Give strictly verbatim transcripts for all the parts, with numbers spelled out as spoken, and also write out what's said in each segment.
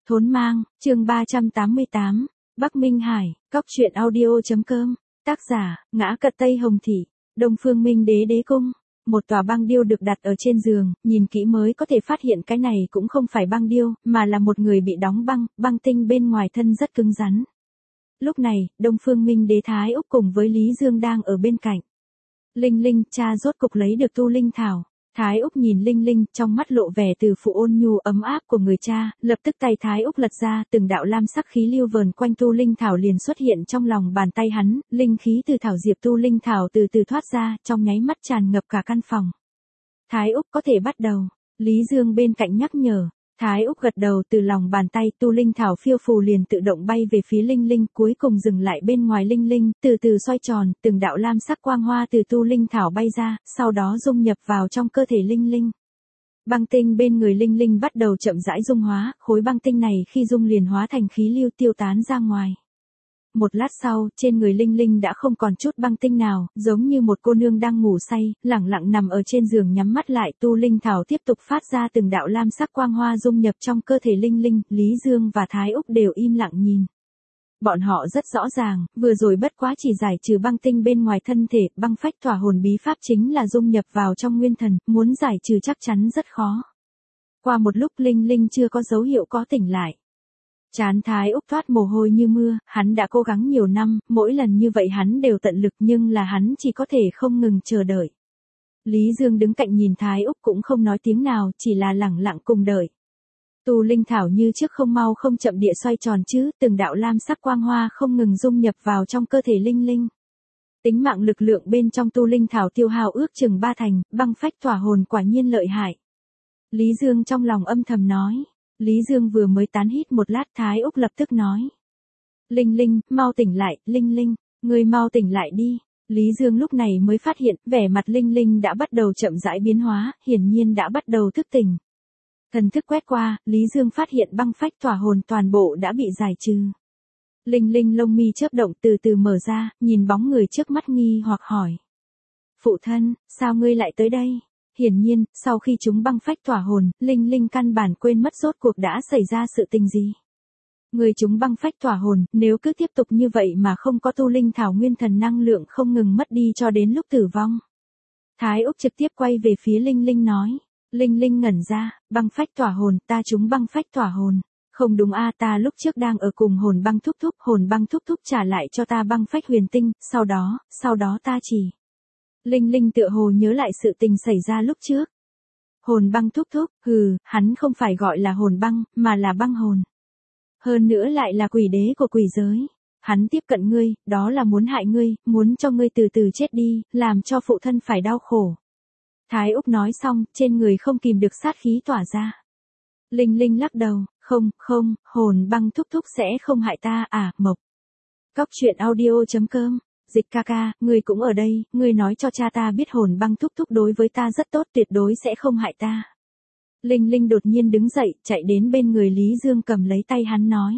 Thốn mang, chương ba trăm tám mươi tám, Bắc Minh Hải, cóc truyện audio.com, tác giả, Ngã Cật Tây Hồng Thị, Đông Phương Minh Đế Đế Cung. Một tòa băng điêu được đặt ở trên giường, nhìn kỹ mới có thể phát hiện cái này cũng không phải băng điêu, mà là một người bị đóng băng, băng tinh bên ngoài thân rất cứng rắn. Lúc này, Đông Phương Minh Đế Thái Úc cùng với Lý Dương đang ở bên cạnh. Linh Linh, cha rốt cục lấy được tu linh thảo. Thái Úc nhìn Linh Linh, trong mắt lộ vẻ từ phụ ôn nhu ấm áp của người cha, lập tức tay Thái Úc lật ra, từng đạo lam sắc khí lưu vờn quanh tu linh thảo liền xuất hiện trong lòng bàn tay hắn, linh khí từ thảo diệp tu linh thảo từ từ thoát ra, trong nháy mắt tràn ngập cả căn phòng. Thái Úc có thể bắt đầu. Lý Dương bên cạnh nhắc nhở. Thái Úc gật đầu, từ lòng bàn tay tu linh thảo phiêu phù liền tự động bay về phía Linh Linh, cuối cùng dừng lại bên ngoài Linh Linh, từ từ xoay tròn, từng đạo lam sắc quang hoa từ tu linh thảo bay ra, sau đó dung nhập vào trong cơ thể Linh Linh. Băng tinh bên người Linh Linh bắt đầu chậm rãi dung hóa, khối băng tinh này khi dung liền hóa thành khí lưu tiêu tán ra ngoài. Một lát sau, trên người Linh Linh đã không còn chút băng tinh nào, giống như một cô nương đang ngủ say, lẳng lặng nằm ở trên giường nhắm mắt lại. Tu linh thảo tiếp tục phát ra từng đạo lam sắc quang hoa dung nhập trong cơ thể Linh Linh, Lý Dương và Thái Úc đều im lặng nhìn. Bọn họ rất rõ ràng, vừa rồi bất quá chỉ giải trừ băng tinh bên ngoài thân thể, băng phách tỏa hồn bí pháp chính là dung nhập vào trong nguyên thần, muốn giải trừ chắc chắn rất khó. Qua một lúc Linh Linh chưa có dấu hiệu có tỉnh lại. Trán Thái Úc thoát mồ hôi như mưa, hắn đã cố gắng nhiều năm, mỗi lần như vậy hắn đều tận lực nhưng là hắn chỉ có thể không ngừng chờ đợi. Lý Dương đứng cạnh nhìn Thái Úc cũng không nói tiếng nào, chỉ là lẳng lặng cùng đợi. Tu linh thảo như trước không mau không chậm địa xoay tròn chứ, từng đạo lam sắc quang hoa không ngừng dung nhập vào trong cơ thể Linh Linh. Tính mạng lực lượng bên trong tu linh thảo tiêu hao ước chừng ba thành, băng phách tỏa hồn quả nhiên lợi hại. Lý Dương trong lòng âm thầm nói. Lý Dương vừa mới tán hít một lát, Thái Úc lập tức nói. Linh Linh, mau tỉnh lại, Linh Linh, ngươi mau tỉnh lại đi. Lý Dương lúc này mới phát hiện, vẻ mặt Linh Linh đã bắt đầu chậm rãi biến hóa, hiển nhiên đã bắt đầu thức tỉnh. Thần thức quét qua, Lý Dương phát hiện băng phách tỏa hồn toàn bộ đã bị giải trừ. Linh Linh lông mi chớp động từ từ mở ra, nhìn bóng người trước mắt nghi hoặc hỏi. Phụ thân, sao ngươi lại tới đây? Hiển nhiên, sau khi chúng băng phách tỏa hồn, Linh Linh căn bản quên mất rốt cuộc đã xảy ra sự tình gì. Người chúng băng phách tỏa hồn, nếu cứ tiếp tục như vậy mà không có tu linh thảo nguyên thần năng lượng không ngừng mất đi cho đến lúc tử vong. Thái Úc trực tiếp quay về phía Linh Linh nói. Linh Linh ngẩn ra, băng phách tỏa hồn, ta chúng băng phách tỏa hồn. Không đúng a, ta lúc trước đang ở cùng hồn băng thúc thúc, hồn băng thúc thúc trả lại cho ta băng phách huyền tinh, sau đó, sau đó ta chỉ... Linh Linh tựa hồ nhớ lại sự tình xảy ra lúc trước. Hồn băng thúc thúc, hừ, hắn không phải gọi là hồn băng, mà là băng hồn. Hơn nữa lại là quỷ đế của quỷ giới. Hắn tiếp cận ngươi, đó là muốn hại ngươi, muốn cho ngươi từ từ chết đi, làm cho phụ thân phải đau khổ. Thái Úc nói xong, trên người không kìm được sát khí tỏa ra. Linh Linh lắc đầu, không, không, hồn băng thúc thúc sẽ không hại ta à, Mộc. Cóc truyện audio.com. Dịch ca ca, ngươi cũng ở đây, ngươi nói cho cha ta biết hồn băng thúc thúc đối với ta rất tốt, tuyệt đối sẽ không hại ta. Linh Linh đột nhiên đứng dậy, chạy đến bên người Lý Dương cầm lấy tay hắn nói.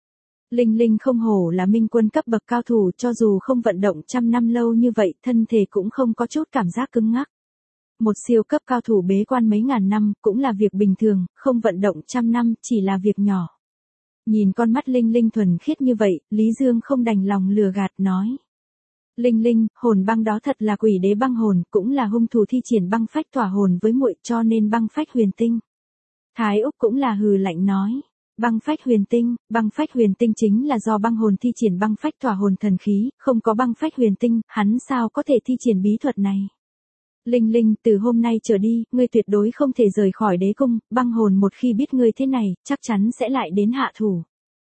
Linh Linh không hổ là minh quân cấp bậc cao thủ, cho dù không vận động trăm năm lâu như vậy, thân thể cũng không có chút cảm giác cứng ngắc. Một siêu cấp cao thủ bế quan mấy ngàn năm, cũng là việc bình thường, không vận động trăm năm, chỉ là việc nhỏ. Nhìn con mắt Linh Linh thuần khiết như vậy, Lý Dương không đành lòng lừa gạt nói. Linh Linh, hồn băng đó thật là quỷ đế băng hồn, cũng là hung thủ thi triển băng phách tỏa hồn với muội, cho nên băng phách huyền tinh. Thái Úc cũng là hừ lạnh nói. Băng phách huyền tinh, băng phách huyền tinh chính là do băng hồn thi triển băng phách tỏa hồn thần khí, không có băng phách huyền tinh, hắn sao có thể thi triển bí thuật này. Linh Linh, từ hôm nay trở đi, ngươi tuyệt đối không thể rời khỏi đế cung, băng hồn một khi biết ngươi thế này, chắc chắn sẽ lại đến hạ thủ.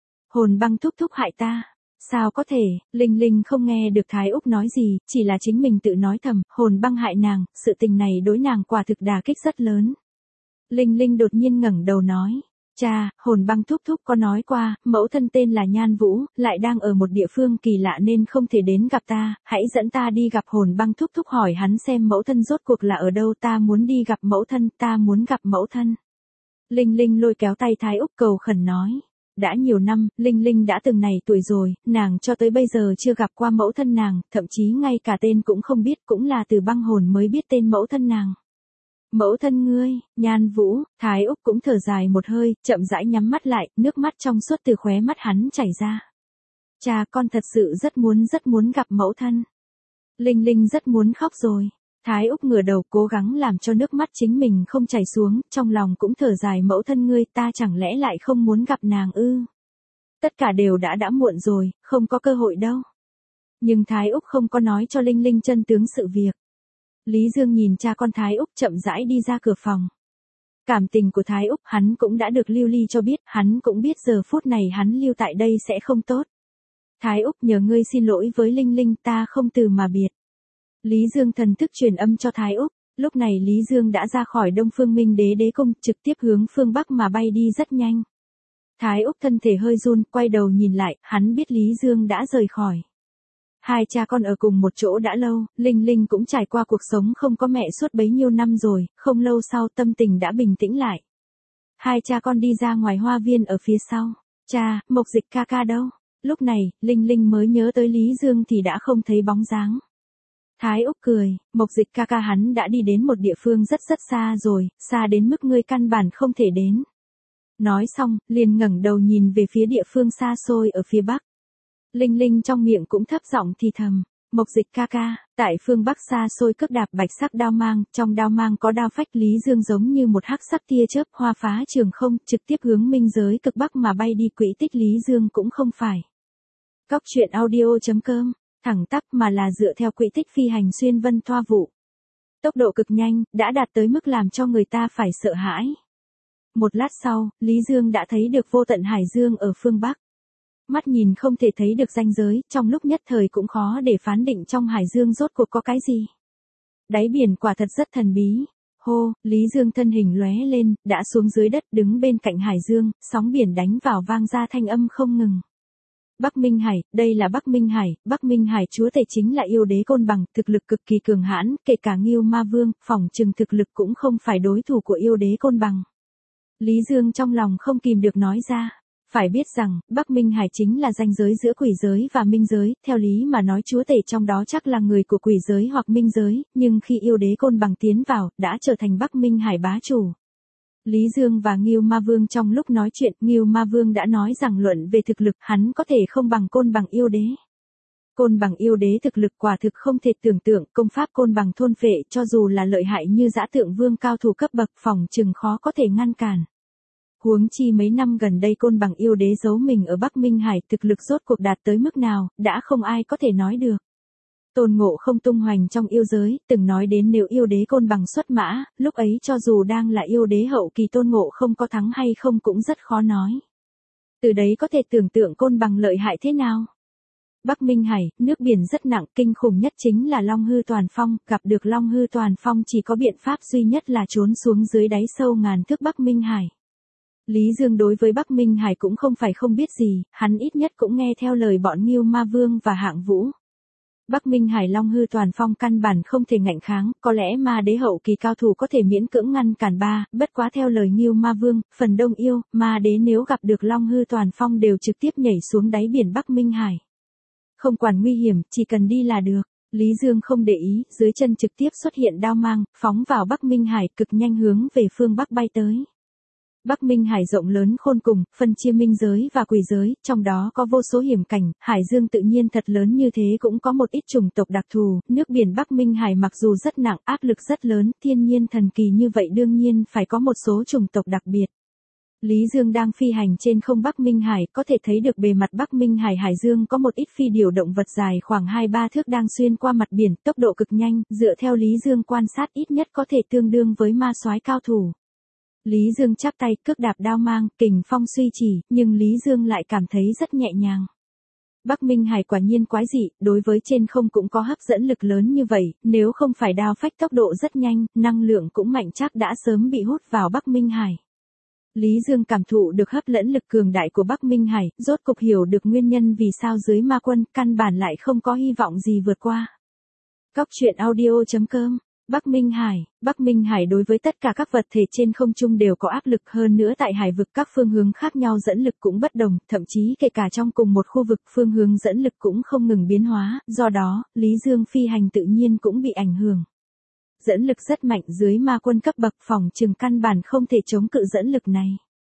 Hồn băng thúc thúc hại ta. Sao có thể, Linh Linh không nghe được Thái Úc nói gì, chỉ là chính mình tự nói thầm, hồn băng hại nàng, sự tình này đối nàng quả thực đả kích rất lớn. Linh Linh đột nhiên ngẩng đầu nói, cha, hồn băng thúc thúc có nói qua, mẫu thân tên là Nhan Vũ, lại đang ở một địa phương kỳ lạ nên không thể đến gặp ta, hãy dẫn ta đi gặp hồn băng thúc thúc hỏi hắn xem mẫu thân rốt cuộc là ở đâu, ta muốn đi gặp mẫu thân, ta muốn gặp mẫu thân. Linh Linh lôi kéo tay Thái Úc cầu khẩn nói. Đã nhiều năm, Linh Linh đã từng này tuổi rồi, nàng cho tới bây giờ chưa gặp qua mẫu thân nàng, thậm chí ngay cả tên cũng không biết, cũng là từ băng hồn mới biết tên mẫu thân nàng. Mẫu thân ngươi, Nhan Vũ, Thái Úc cũng thở dài một hơi, chậm rãi nhắm mắt lại, nước mắt trong suốt từ khóe mắt hắn chảy ra. Cha, con thật sự rất muốn rất muốn gặp mẫu thân. Linh Linh rất muốn khóc rồi. Thái Úc ngửa đầu cố gắng làm cho nước mắt chính mình không chảy xuống, trong lòng cũng thở dài mẫu thân ngươi, ta chẳng lẽ lại không muốn gặp nàng ư? Tất cả đều đã đã muộn rồi, không có cơ hội đâu. Nhưng Thái Úc không có nói cho Linh Linh chân tướng sự việc. Lý Dương nhìn cha con Thái Úc chậm rãi đi ra cửa phòng. Cảm tình của Thái Úc hắn cũng đã được Lưu Ly cho biết, hắn cũng biết giờ phút này hắn lưu tại đây sẽ không tốt. Thái Úc nhờ ngươi xin lỗi với Linh Linh, ta không từ mà biệt. Lý Dương thần thức truyền âm cho Thái Úc, lúc này Lý Dương đã ra khỏi Đông Phương Minh Đế Đế Cung, trực tiếp hướng phương Bắc mà bay đi rất nhanh. Thái Úc thân thể hơi run, quay đầu nhìn lại, hắn biết Lý Dương đã rời khỏi. Hai cha con ở cùng một chỗ đã lâu, Linh Linh cũng trải qua cuộc sống không có mẹ suốt bấy nhiêu năm rồi, không lâu sau tâm tình đã bình tĩnh lại. Hai cha con đi ra ngoài hoa viên ở phía sau. Cha, Mộc Dịch ca ca đâu? Lúc này, Linh Linh mới nhớ tới Lý Dương thì đã không thấy bóng dáng. Thái Úc cười, Mộc Dịch ca ca hắn đã đi đến một địa phương rất rất xa rồi, xa đến mức ngươi căn bản không thể đến. Nói xong, liền ngẩng đầu nhìn về phía địa phương xa xôi ở phía bắc. Linh Linh trong miệng cũng thấp giọng thì thầm, Mộc Dịch ca ca, tại phương bắc xa xôi cước đạp bạch sắc đao mang, trong đao mang có đao phách. Lý Dương giống như một hắc sắc tia chớp hoa phá trường không, trực tiếp hướng minh giới cực bắc mà bay đi. Quỹ tích Lý Dương cũng không phải Cóc truyện audio chấm com, thẳng tắp mà là dựa theo quỹ tích phi hành xuyên vân thoa vụ. Tốc độ cực nhanh, đã đạt tới mức làm cho người ta phải sợ hãi. Một lát sau, Lý Dương đã thấy được vô tận hải dương ở phương Bắc. Mắt nhìn không thể thấy được ranh giới, trong lúc nhất thời cũng khó để phán định trong hải dương rốt cuộc có cái gì. Đáy biển quả thật rất thần bí. Hô, Lý Dương thân hình lóe lên, đã xuống dưới đất đứng bên cạnh hải dương, sóng biển đánh vào vang ra thanh âm không ngừng. Bắc Minh Hải, đây là Bắc Minh Hải, Bắc Minh Hải chúa tể chính là yêu đế Côn Bằng, thực lực cực kỳ cường hãn, kể cả Ngưu Ma Vương, phỏng chừng thực lực cũng không phải đối thủ của yêu đế Côn Bằng. Lý Dương trong lòng không kìm được nói ra. Phải biết rằng, Bắc Minh Hải chính là ranh giới giữa quỷ giới và minh giới, theo lý mà nói chúa tể trong đó chắc là người của quỷ giới hoặc minh giới, nhưng khi yêu đế Côn Bằng tiến vào, đã trở thành Bắc Minh Hải bá chủ. Lý Dương và Ngưu Ma Vương trong lúc nói chuyện, Ngưu Ma Vương đã nói rằng luận về thực lực hắn có thể không bằng Côn Bằng yêu đế. Côn Bằng yêu đế thực lực quả thực không thể tưởng tượng, công pháp Côn Bằng thôn phệ cho dù là lợi hại như Dã Tượng Vương cao thủ cấp bậc phòng chừng khó có thể ngăn cản. Huống chi mấy năm gần đây Côn Bằng yêu đế giấu mình ở Bắc Minh Hải, thực lực rốt cuộc đạt tới mức nào, đã không ai có thể nói được. Tôn Ngộ không tung hoành trong yêu giới, từng nói đến nếu yêu đế Côn Bằng xuất mã, lúc ấy cho dù đang là yêu đế hậu kỳ Tôn Ngộ không có thắng hay không cũng rất khó nói. Từ đấy có thể tưởng tượng Côn Bằng lợi hại thế nào. Bắc Minh Hải, nước biển rất nặng, kinh khủng nhất chính là Long Hư Toàn Phong, gặp được Long Hư Toàn Phong chỉ có biện pháp duy nhất là trốn xuống dưới đáy sâu ngàn thước Bắc Minh Hải. Lý Dương đối với Bắc Minh Hải cũng không phải không biết gì, hắn ít nhất cũng nghe theo lời bọn Ngưu Ma Vương và Hạng Vũ. Bắc Minh Hải Long Hư Toàn Phong căn bản không thể ngạnh kháng, có lẽ ma đế hậu kỳ cao thủ có thể miễn cưỡng ngăn cản ba, bất quá theo lời Ngưu Ma Vương, phần đông yêu, ma đế nếu gặp được Long Hư Toàn Phong đều trực tiếp nhảy xuống đáy biển Bắc Minh Hải. Không quản nguy hiểm, chỉ cần đi là được. Lý Dương không để ý, dưới chân trực tiếp xuất hiện đao mang, phóng vào Bắc Minh Hải cực nhanh hướng về phương Bắc bay tới. Bắc Minh Hải rộng lớn khôn cùng, phân chia minh giới và quỷ giới, trong đó có vô số hiểm cảnh, hải dương tự nhiên thật lớn như thế cũng có một ít chủng tộc đặc thù, nước biển Bắc Minh Hải mặc dù rất nặng, áp lực rất lớn, thiên nhiên thần kỳ như vậy đương nhiên phải có một số chủng tộc đặc biệt. Lý Dương đang phi hành trên không Bắc Minh Hải, có thể thấy được bề mặt Bắc Minh Hải hải dương có một ít phi điều động vật dài khoảng hai ba thước đang xuyên qua mặt biển, tốc độ cực nhanh, dựa theo Lý Dương quan sát ít nhất có thể tương đương với ma soái cao thủ. Lý Dương chắp tay, cước đạp đao mang, kình phong suy chỉ, nhưng Lý Dương lại cảm thấy rất nhẹ nhàng. Bắc Minh Hải quả nhiên quái dị, đối với trên không cũng có hấp dẫn lực lớn như vậy, nếu không phải đao phách tốc độ rất nhanh, năng lượng cũng mạnh chắc đã sớm bị hút vào Bắc Minh Hải. Lý Dương cảm thụ được hấp dẫn lực cường đại của Bắc Minh Hải, rốt cục hiểu được nguyên nhân vì sao dưới ma quân, căn bản lại không có hy vọng gì vượt qua. Cóc truyện audio chấm com Bắc Minh Hải, Bắc Minh Hải đối với tất cả các vật thể trên không trung đều có áp lực, hơn nữa tại hải vực các phương hướng khác nhau dẫn lực cũng bất đồng, thậm chí kể cả trong cùng một khu vực phương hướng dẫn lực cũng không ngừng biến hóa, do đó, Lý Dương phi hành tự nhiên cũng bị ảnh hưởng. Dẫn lực rất mạnh dưới ma quân cấp bậc, phòng trừng căn bản không thể chống cự dẫn lực này.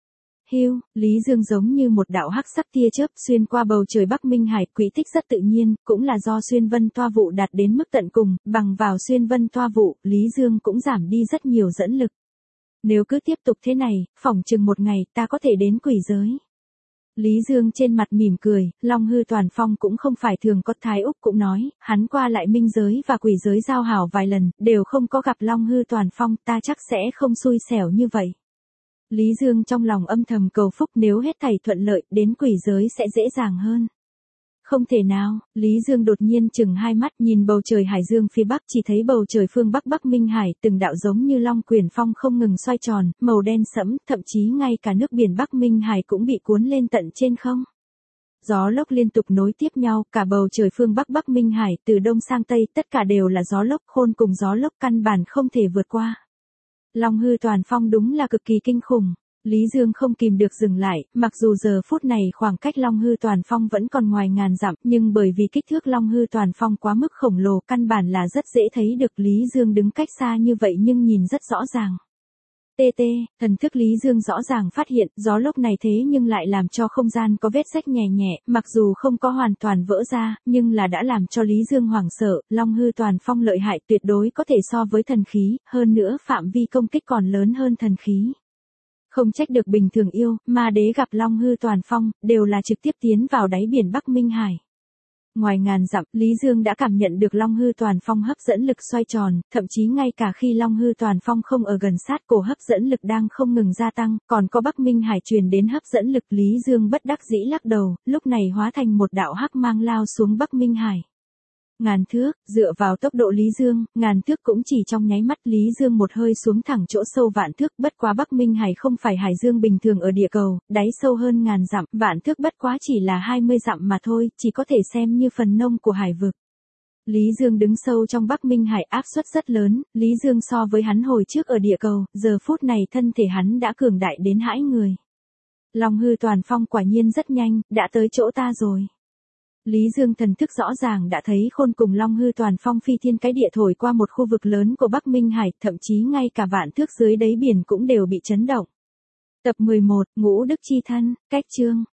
Hiu, Lý Dương giống như một đạo hắc sắc tia chớp xuyên qua bầu trời Bắc Minh Hải, quỹ tích rất tự nhiên, cũng là do xuyên vân toa vụ đạt đến mức tận cùng, bằng vào xuyên vân toa vụ, Lý Dương cũng giảm đi rất nhiều dẫn lực. Nếu cứ tiếp tục thế này, phỏng chừng một ngày ta có thể đến quỷ giới. Lý Dương trên mặt mỉm cười, Long Hư Toàn Phong cũng không phải thường có. Thái Úc cũng nói, hắn qua lại minh giới và quỷ giới giao hảo vài lần, đều không có gặp Long Hư Toàn Phong, ta chắc sẽ không xui xẻo như vậy. Lý Dương trong lòng âm thầm cầu phúc, nếu hết thảy thuận lợi, đến quỷ giới sẽ dễ dàng hơn. Không thể nào, Lý Dương đột nhiên chừng hai mắt nhìn bầu trời hải dương phía bắc, chỉ thấy bầu trời phương bắc Bắc Minh Hải, từng đạo giống như long quyển phong không ngừng xoay tròn, màu đen sẫm, thậm chí ngay cả nước biển Bắc Minh Hải cũng bị cuốn lên tận trên không. Gió lốc liên tục nối tiếp nhau, cả bầu trời phương bắc Bắc Minh Hải, từ đông sang tây, tất cả đều là gió lốc, khôn cùng gió lốc căn bản không thể vượt qua. Long Hư Toàn Phong đúng là cực kỳ kinh khủng. Lý Dương không kìm được dừng lại, mặc dù giờ phút này khoảng cách Long Hư Toàn Phong vẫn còn ngoài ngàn dặm, nhưng bởi vì kích thước Long Hư Toàn Phong quá mức khổng lồ, căn bản là rất dễ thấy được. Lý Dương đứng cách xa như vậy nhưng nhìn rất rõ ràng. tê tê, thần thức Lý Dương rõ ràng phát hiện, gió lốc này thế nhưng lại làm cho không gian có vết rách nhẹ nhẹ, mặc dù không có hoàn toàn vỡ ra, nhưng là đã làm cho Lý Dương hoảng sợ. Long Hư Toàn Phong lợi hại, tuyệt đối có thể so với thần khí, hơn nữa phạm vi công kích còn lớn hơn thần khí. Không trách được bình thường yêu, ma đế gặp Long Hư Toàn Phong, đều là trực tiếp tiến vào đáy biển Bắc Minh Hải. Ngoài ngàn dặm, Lý Dương đã cảm nhận được Long Hư Toàn Phong hấp dẫn lực xoay tròn, thậm chí ngay cả khi Long Hư Toàn Phong không ở gần sát cổ, hấp dẫn lực đang không ngừng gia tăng, còn có Bắc Minh Hải truyền đến hấp dẫn lực. Lý Dương bất đắc dĩ lắc đầu, lúc này hóa thành một đạo hắc mang lao xuống Bắc Minh Hải. Ngàn thước, dựa vào tốc độ Lý Dương, ngàn thước cũng chỉ trong nháy mắt. Lý Dương một hơi xuống thẳng chỗ sâu vạn thước, bất quá Bắc Minh Hải không phải hải dương bình thường ở địa cầu, đáy sâu hơn ngàn dặm, vạn thước bất quá chỉ là hai mươi dặm mà thôi, chỉ có thể xem như phần nông của hải vực. Lý Dương đứng sâu trong Bắc Minh Hải, áp suất rất lớn, Lý Dương so với hắn hồi trước ở địa cầu, giờ phút này thân thể hắn đã cường đại đến hãi người. Long Hư Toàn Phong quả nhiên rất nhanh, đã tới chỗ ta rồi. Lý Dương thần thức rõ ràng đã thấy khôn cùng Long Hư Toàn Phong phi thiên cái địa thổi qua một khu vực lớn của Bắc Minh Hải, thậm chí ngay cả vạn thước dưới đáy biển cũng đều bị chấn động. Tập mười một, Ngũ Đức Chi Thân, cách chương.